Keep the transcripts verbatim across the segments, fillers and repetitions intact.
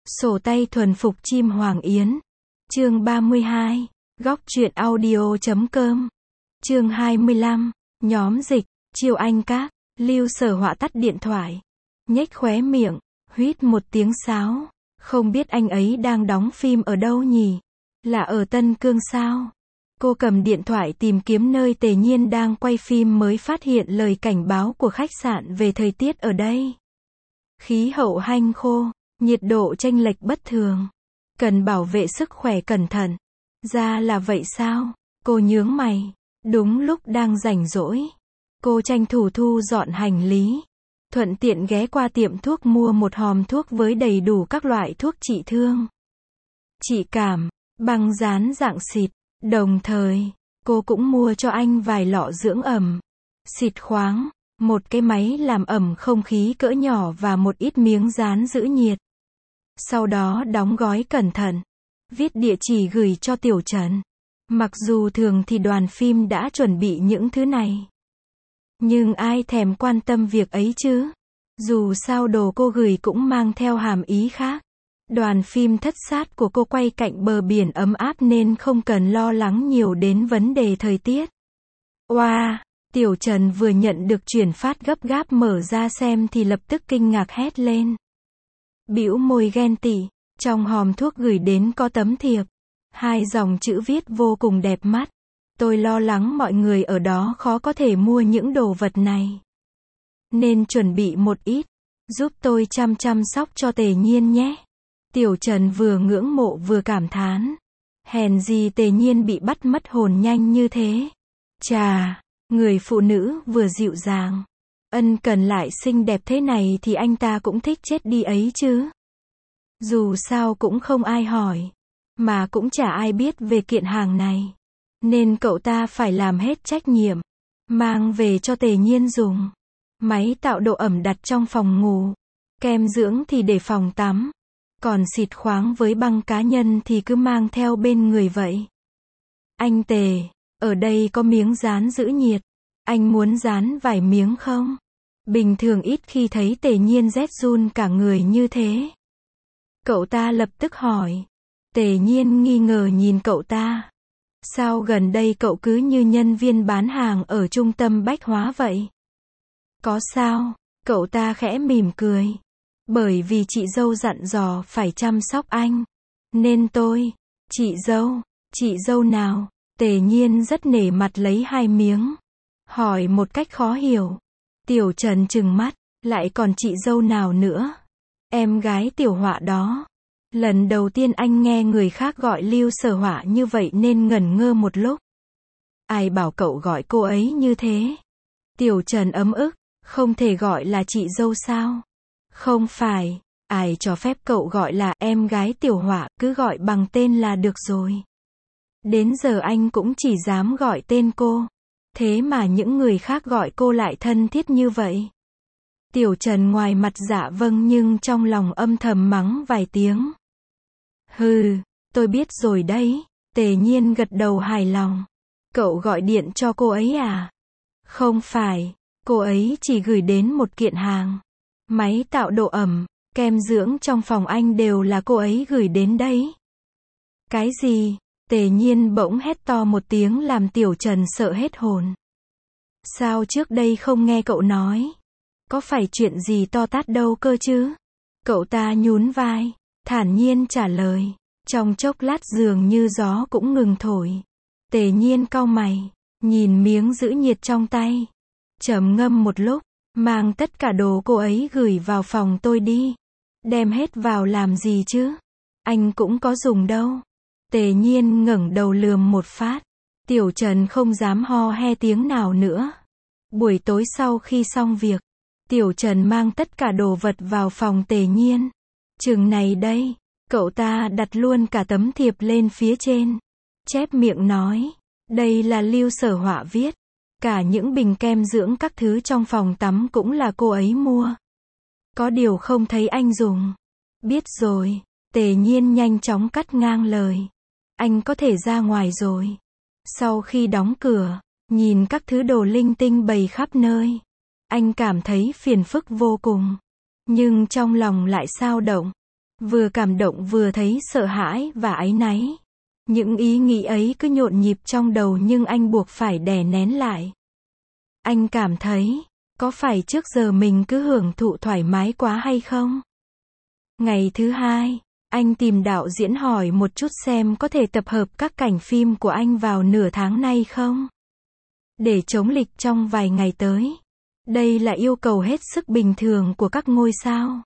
Sổ tay thuần phục chim hoàng yến. Chương ba mươi hai. Góc truyện audio chấm com. Chương hai mươi lăm. Nhóm dịch. Chiêu Anh Các. Lưu Sở Họa tắt điện thoại. Nhếch khóe miệng. Huýt một tiếng sáo. Không biết anh ấy đang đóng phim ở đâu nhỉ? Là ở Tân Cương sao? Cô cầm điện thoại tìm kiếm nơi Tề Nhiên đang quay phim mới phát hiện lời cảnh báo của khách sạn về thời tiết ở đây. Khí hậu hanh khô, nhiệt độ chênh lệch bất thường. Cần bảo vệ sức khỏe cẩn thận. Ra là vậy sao? Cô nhướng mày. Đúng lúc đang rảnh rỗi, cô tranh thủ thu dọn hành lý. Thuận tiện ghé qua tiệm thuốc mua một hòm thuốc với đầy đủ các loại thuốc trị thương, trị cảm, băng dán dạng xịt. Đồng thời, cô cũng mua cho anh vài lọ dưỡng ẩm, xịt khoáng, một cái máy làm ẩm không khí cỡ nhỏ và một ít miếng dán giữ nhiệt. Sau đó đóng gói cẩn thận, viết địa chỉ gửi cho Tiểu Trần. Mặc dù thường thì đoàn phim đã chuẩn bị những thứ này, nhưng ai thèm quan tâm việc ấy chứ? Dù sao đồ cô gửi cũng mang theo hàm ý khác. Đoàn phim thất sát của cô quay cạnh bờ biển ấm áp nên không cần lo lắng nhiều đến vấn đề thời tiết. Oa, wow, Tiểu Trần vừa nhận được chuyển phát gấp gáp mở ra xem thì lập tức kinh ngạc hét lên. Bĩu môi ghen tị, trong hòm thuốc gửi đến có tấm thiệp. Hai dòng chữ viết vô cùng đẹp mắt. Tôi lo lắng mọi người ở đó khó có thể mua những đồ vật này, nên chuẩn bị một ít, giúp tôi chăm chăm sóc cho Tề Nhiên nhé. Tiểu Trần vừa ngưỡng mộ vừa cảm thán. Hèn gì Tề Nhiên bị bắt mất hồn nhanh như thế. Chà, người phụ nữ vừa dịu dàng, ân cần lại xinh đẹp thế này thì anh ta cũng thích chết đi ấy chứ. Dù sao cũng không ai hỏi, mà cũng chả ai biết về kiện hàng này, nên cậu ta phải làm hết trách nhiệm, mang về cho Tề Nhiên dùng. Máy tạo độ ẩm đặt trong phòng ngủ, kem dưỡng thì để phòng tắm, còn xịt khoáng với băng cá nhân thì cứ mang theo bên người vậy. Anh Tề, ở đây có miếng dán giữ nhiệt, anh muốn dán vài miếng không? Bình thường ít khi thấy Tề Nhiên rét run cả người như thế. Cậu ta lập tức hỏi. Tề Nhiên nghi ngờ nhìn cậu ta. Sao gần đây cậu cứ như nhân viên bán hàng ở trung tâm bách hóa vậy? Có sao? Cậu ta khẽ mỉm cười. Bởi vì chị dâu dặn dò phải chăm sóc anh, nên tôi. Chị dâu? Chị dâu nào? Tề Nhiên rất nể mặt lấy hai miếng, hỏi một cách khó hiểu. Tiểu Trần trừng mắt, lại còn chị dâu nào nữa? Em gái Tiểu Họa đó. Lần đầu tiên anh nghe người khác gọi Lưu Sở Họa như vậy nên ngẩn ngơ một lúc. Ai bảo cậu gọi cô ấy như thế? Tiểu Trần ấm ức, không thể gọi là chị dâu sao? Không phải, ai cho phép cậu gọi là em gái Tiểu Họa, cứ gọi bằng tên là được rồi. Đến giờ anh cũng chỉ dám gọi tên cô, thế mà những người khác gọi cô lại thân thiết như vậy. Tiểu Trần ngoài mặt dạ vâng nhưng trong lòng âm thầm mắng vài tiếng. Hừ, tôi biết rồi đấy. Tề Nhiên gật đầu hài lòng. Cậu gọi điện cho cô ấy à? Không phải, cô ấy chỉ gửi đến một kiện hàng. Máy tạo độ ẩm, kem dưỡng trong phòng anh đều là cô ấy gửi đến đấy. Cái gì? Tề Nhiên bỗng hét to một tiếng làm Tiểu Trần sợ hết hồn. Sao trước đây không nghe cậu nói? Có phải chuyện gì to tát đâu cơ chứ? Cậu ta nhún vai, thản nhiên trả lời. Trong chốc lát dường như gió cũng ngừng thổi. Tề Nhiên cau mày, nhìn miếng giữ nhiệt trong tay, trầm ngâm một lúc. Mang tất cả đồ cô ấy gửi vào phòng tôi đi. Đem hết vào làm gì chứ? Anh cũng có dùng đâu. Tề Nhiên ngẩng đầu lườm một phát. Tiểu Trần không dám ho he tiếng nào nữa. Buổi tối sau khi xong việc, Tiểu Trần mang tất cả đồ vật vào phòng Tề Nhiên. Chừng này đây, cậu ta đặt luôn cả tấm thiệp lên phía trên. Chép miệng nói, đây là Lưu Sở Họa viết. Cả những bình kem dưỡng các thứ trong phòng tắm cũng là cô ấy mua. Có điều không thấy anh dùng. Biết rồi. Tề Nhiên nhanh chóng cắt ngang lời. Anh có thể ra ngoài rồi. Sau khi đóng cửa, nhìn các thứ đồ linh tinh bày khắp nơi, anh cảm thấy phiền phức vô cùng. Nhưng trong lòng lại xao động. Vừa cảm động vừa thấy sợ hãi và áy náy. Những ý nghĩ ấy cứ nhộn nhịp trong đầu nhưng anh buộc phải đè nén lại. Anh cảm thấy, có phải trước giờ mình cứ hưởng thụ thoải mái quá hay không? Ngày thứ hai, anh tìm đạo diễn hỏi một chút xem có thể tập hợp các cảnh phim của anh vào nửa tháng nay không? Để chống lịch trong vài ngày tới. Đây là yêu cầu hết sức bình thường của các ngôi sao.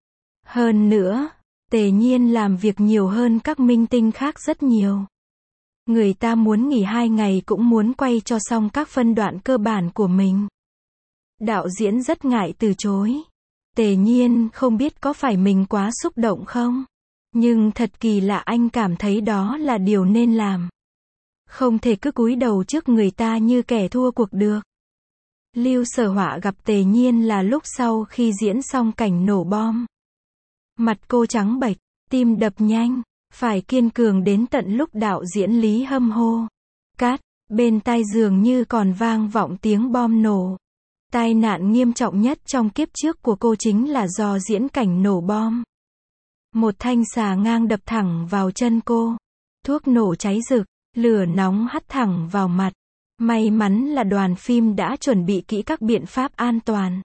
Hơn nữa, Tề Nhiên làm việc nhiều hơn các minh tinh khác rất nhiều. Người ta muốn nghỉ hai ngày cũng muốn quay cho xong các phân đoạn cơ bản của mình. Đạo diễn rất ngại từ chối. Tề Nhiên không biết có phải mình quá xúc động không? Nhưng thật kỳ lạ, anh cảm thấy đó là điều nên làm. Không thể cứ cúi đầu trước người ta như kẻ thua cuộc được. Lưu Sở Họa gặp Tề Nhiên là lúc sau khi diễn xong cảnh nổ bom. Mặt cô trắng bệch, tim đập nhanh, phải kiên cường đến tận lúc đạo diễn Lý hâm hô. Cát, bên tai dường như còn vang vọng tiếng bom nổ. Tai nạn nghiêm trọng nhất trong kiếp trước của cô chính là do diễn cảnh nổ bom. Một thanh xà ngang đập thẳng vào chân cô. Thuốc nổ cháy rực, lửa nóng hắt thẳng vào mặt. May mắn là đoàn phim đã chuẩn bị kỹ các biện pháp an toàn,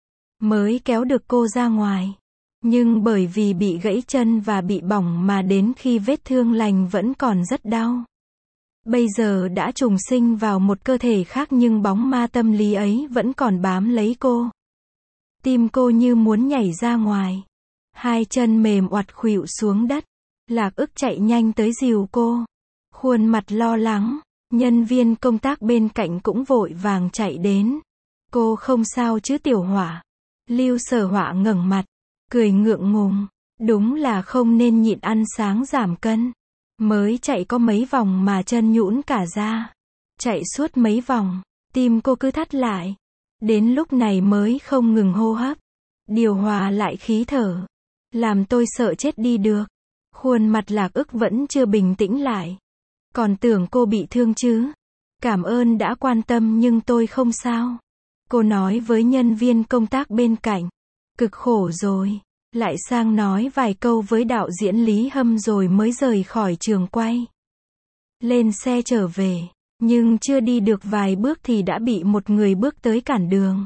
mới kéo được cô ra ngoài. Nhưng bởi vì bị gãy chân và bị bỏng mà đến khi vết thương lành vẫn còn rất đau. Bây giờ đã trùng sinh vào một cơ thể khác nhưng bóng ma tâm lý ấy vẫn còn bám lấy cô. Tim cô như muốn nhảy ra ngoài. Hai chân mềm oặt khuỵu xuống đất. Lạc Ức chạy nhanh tới dìu cô. Khuôn mặt lo lắng. Nhân viên công tác bên cạnh cũng vội vàng chạy đến. Cô không sao chứ Tiểu Họa? Lưu Sở Họa ngẩng mặt, cười ngượng ngùng. Đúng là không nên nhịn ăn sáng giảm cân. Mới chạy có mấy vòng mà chân nhũn cả ra. Chạy suốt mấy vòng, tim cô cứ thắt lại. Đến lúc này mới không ngừng hô hấp. Điều hòa lại khí thở. Làm tôi sợ chết đi được. Khuôn mặt Lạc Ức vẫn chưa bình tĩnh lại. Còn tưởng cô bị thương chứ. Cảm ơn đã quan tâm nhưng tôi không sao. Cô nói với nhân viên công tác bên cạnh. Cực khổ rồi. Lại sang nói vài câu với đạo diễn Lý Hâm rồi mới rời khỏi trường quay. Lên xe trở về. Nhưng chưa đi được vài bước thì đã bị một người bước tới cản đường.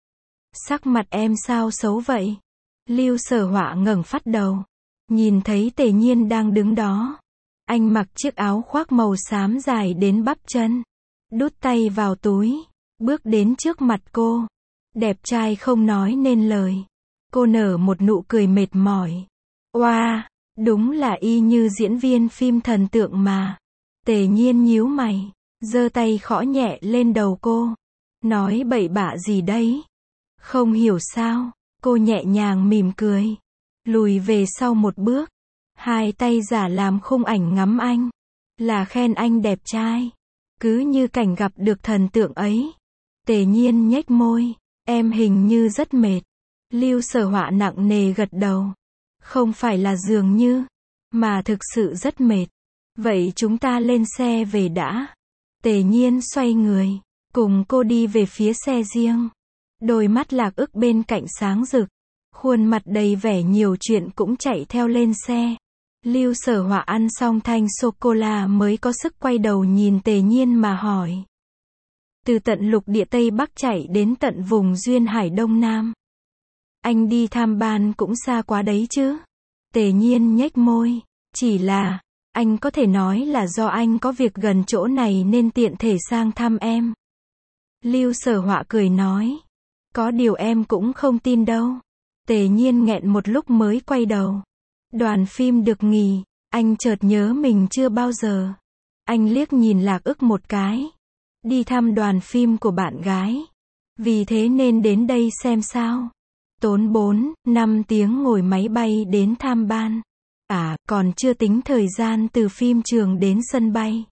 Sắc mặt em sao xấu vậy? Lưu Sở Họa ngẩng phát đầu. Nhìn thấy Tề Nhiên đang đứng đó. Anh mặc chiếc áo khoác màu xám dài đến bắp chân. Đút tay vào túi. Bước đến trước mặt cô. Đẹp trai không nói nên lời. Cô nở một nụ cười mệt mỏi. Oa, wow, đúng là y như diễn viên phim thần tượng mà. Tề Nhiên nhíu mày. Giơ tay khõ nhẹ lên đầu cô. Nói bậy bạ gì đấy? Không hiểu sao. Cô nhẹ nhàng mỉm cười. Lùi về sau một bước. Hai tay giả làm khung ảnh ngắm anh. Là khen anh đẹp trai. Cứ như cảnh gặp được thần tượng ấy. Tề Nhiên nhếch môi. Em hình như rất mệt. Lưu Sở Họa nặng nề gật đầu. Không phải là dường như. Mà thực sự rất mệt. Vậy chúng ta lên xe về đã. Tề Nhiên xoay người. Cùng cô đi về phía xe riêng. Đôi mắt Lạc Ức bên cạnh sáng rực. Khuôn mặt đầy vẻ nhiều chuyện cũng chạy theo lên xe. Lưu Sở Họa ăn xong thanh sô-cô-la mới có sức quay đầu nhìn Tề Nhiên mà hỏi. Từ tận lục địa Tây Bắc chạy đến tận vùng duyên hải Đông Nam. Anh đi tham ban cũng xa quá đấy chứ. Tề Nhiên nhếch môi. Chỉ là, anh có thể nói là do anh có việc gần chỗ này nên tiện thể sang thăm em. Lưu Sở Họa cười nói. Có điều em cũng không tin đâu. Tề Nhiên nghẹn một lúc mới quay đầu. Đoàn phim được nghỉ, anh chợt nhớ mình chưa bao giờ. Anh liếc nhìn Lạc Ức một cái. Đi thăm đoàn phim của bạn gái. Vì thế nên đến đây xem sao. Tốn bốn, năm tiếng ngồi máy bay đến tham ban. À, còn chưa tính thời gian từ phim trường đến sân bay.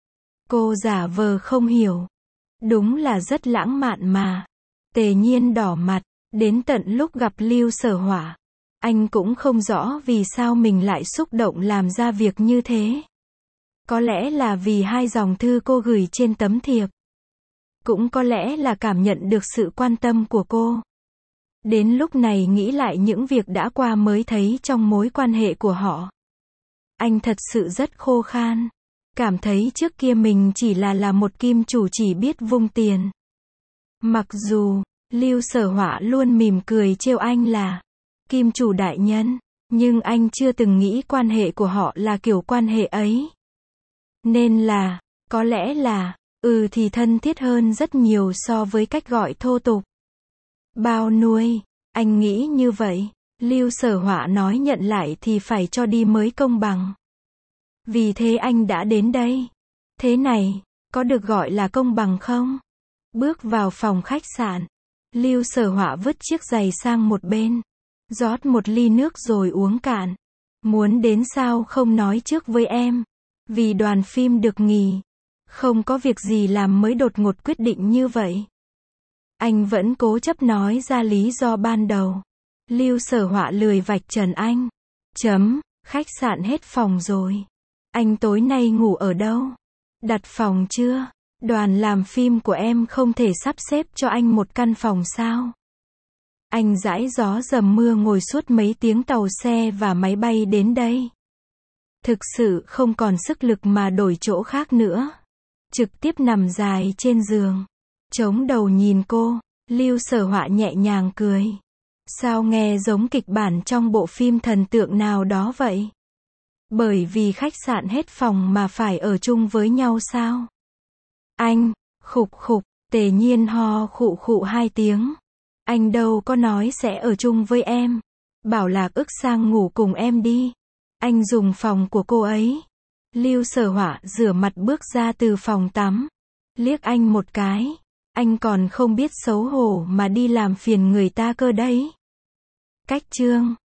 Cô giả vờ không hiểu. Đúng là rất lãng mạn mà. Tề Nhiên đỏ mặt. Đến tận lúc gặp Lưu Sở Họa. Anh cũng không rõ vì sao mình lại xúc động làm ra việc như thế. Có lẽ là vì hai dòng thư cô gửi trên tấm thiệp. Cũng có lẽ là cảm nhận được sự quan tâm của cô. Đến lúc này nghĩ lại những việc đã qua mới thấy trong mối quan hệ của họ, anh thật sự rất khô khan. Cảm thấy trước kia mình chỉ là là một kim chủ chỉ biết vung tiền. Mặc dù, Lưu Sở Họa luôn mỉm cười trêu anh là kim chủ đại nhân, nhưng anh chưa từng nghĩ quan hệ của họ là kiểu quan hệ ấy. Nên là, có lẽ là, ừ thì thân thiết hơn rất nhiều so với cách gọi thô tục. Bao nuôi, anh nghĩ như vậy. Lưu Sở Họa nói nhận lại thì phải cho đi mới công bằng. Vì thế anh đã đến đây. Thế này, có được gọi là công bằng không? Bước vào phòng khách sạn, Lưu Sở Họa vứt chiếc giày sang một bên, rót một ly nước rồi uống cạn. Muốn đến sao không nói trước với em? Vì đoàn phim được nghỉ, không có việc gì làm mới đột ngột quyết định như vậy. Anh vẫn cố chấp nói ra lý do ban đầu. Lưu Sở Họa lười vạch trần anh. Chấm, khách sạn hết phòng rồi. Anh tối nay ngủ ở đâu? Đặt phòng chưa? Đoàn làm phim của em không thể sắp xếp cho anh một căn phòng sao? Anh dãi gió dầm mưa ngồi suốt mấy tiếng tàu xe và máy bay đến đây. Thực sự không còn sức lực mà đổi chỗ khác nữa. Trực tiếp nằm dài trên giường, chống đầu nhìn cô, Lưu Sở Họa nhẹ nhàng cười. Sao nghe giống kịch bản trong bộ phim thần tượng nào đó vậy? Bởi vì khách sạn hết phòng mà phải ở chung với nhau sao? Anh, khục khục, Tề Nhiên ho khụ khụ hai tiếng. Anh đâu có nói sẽ ở chung với em. Bảo Lạc ức sang ngủ cùng em đi. Anh dùng phòng của cô ấy. Lưu Sở Họa rửa mặt bước ra từ phòng tắm. Liếc anh một cái. Anh còn không biết xấu hổ mà đi làm phiền người ta cơ đấy. Cách chương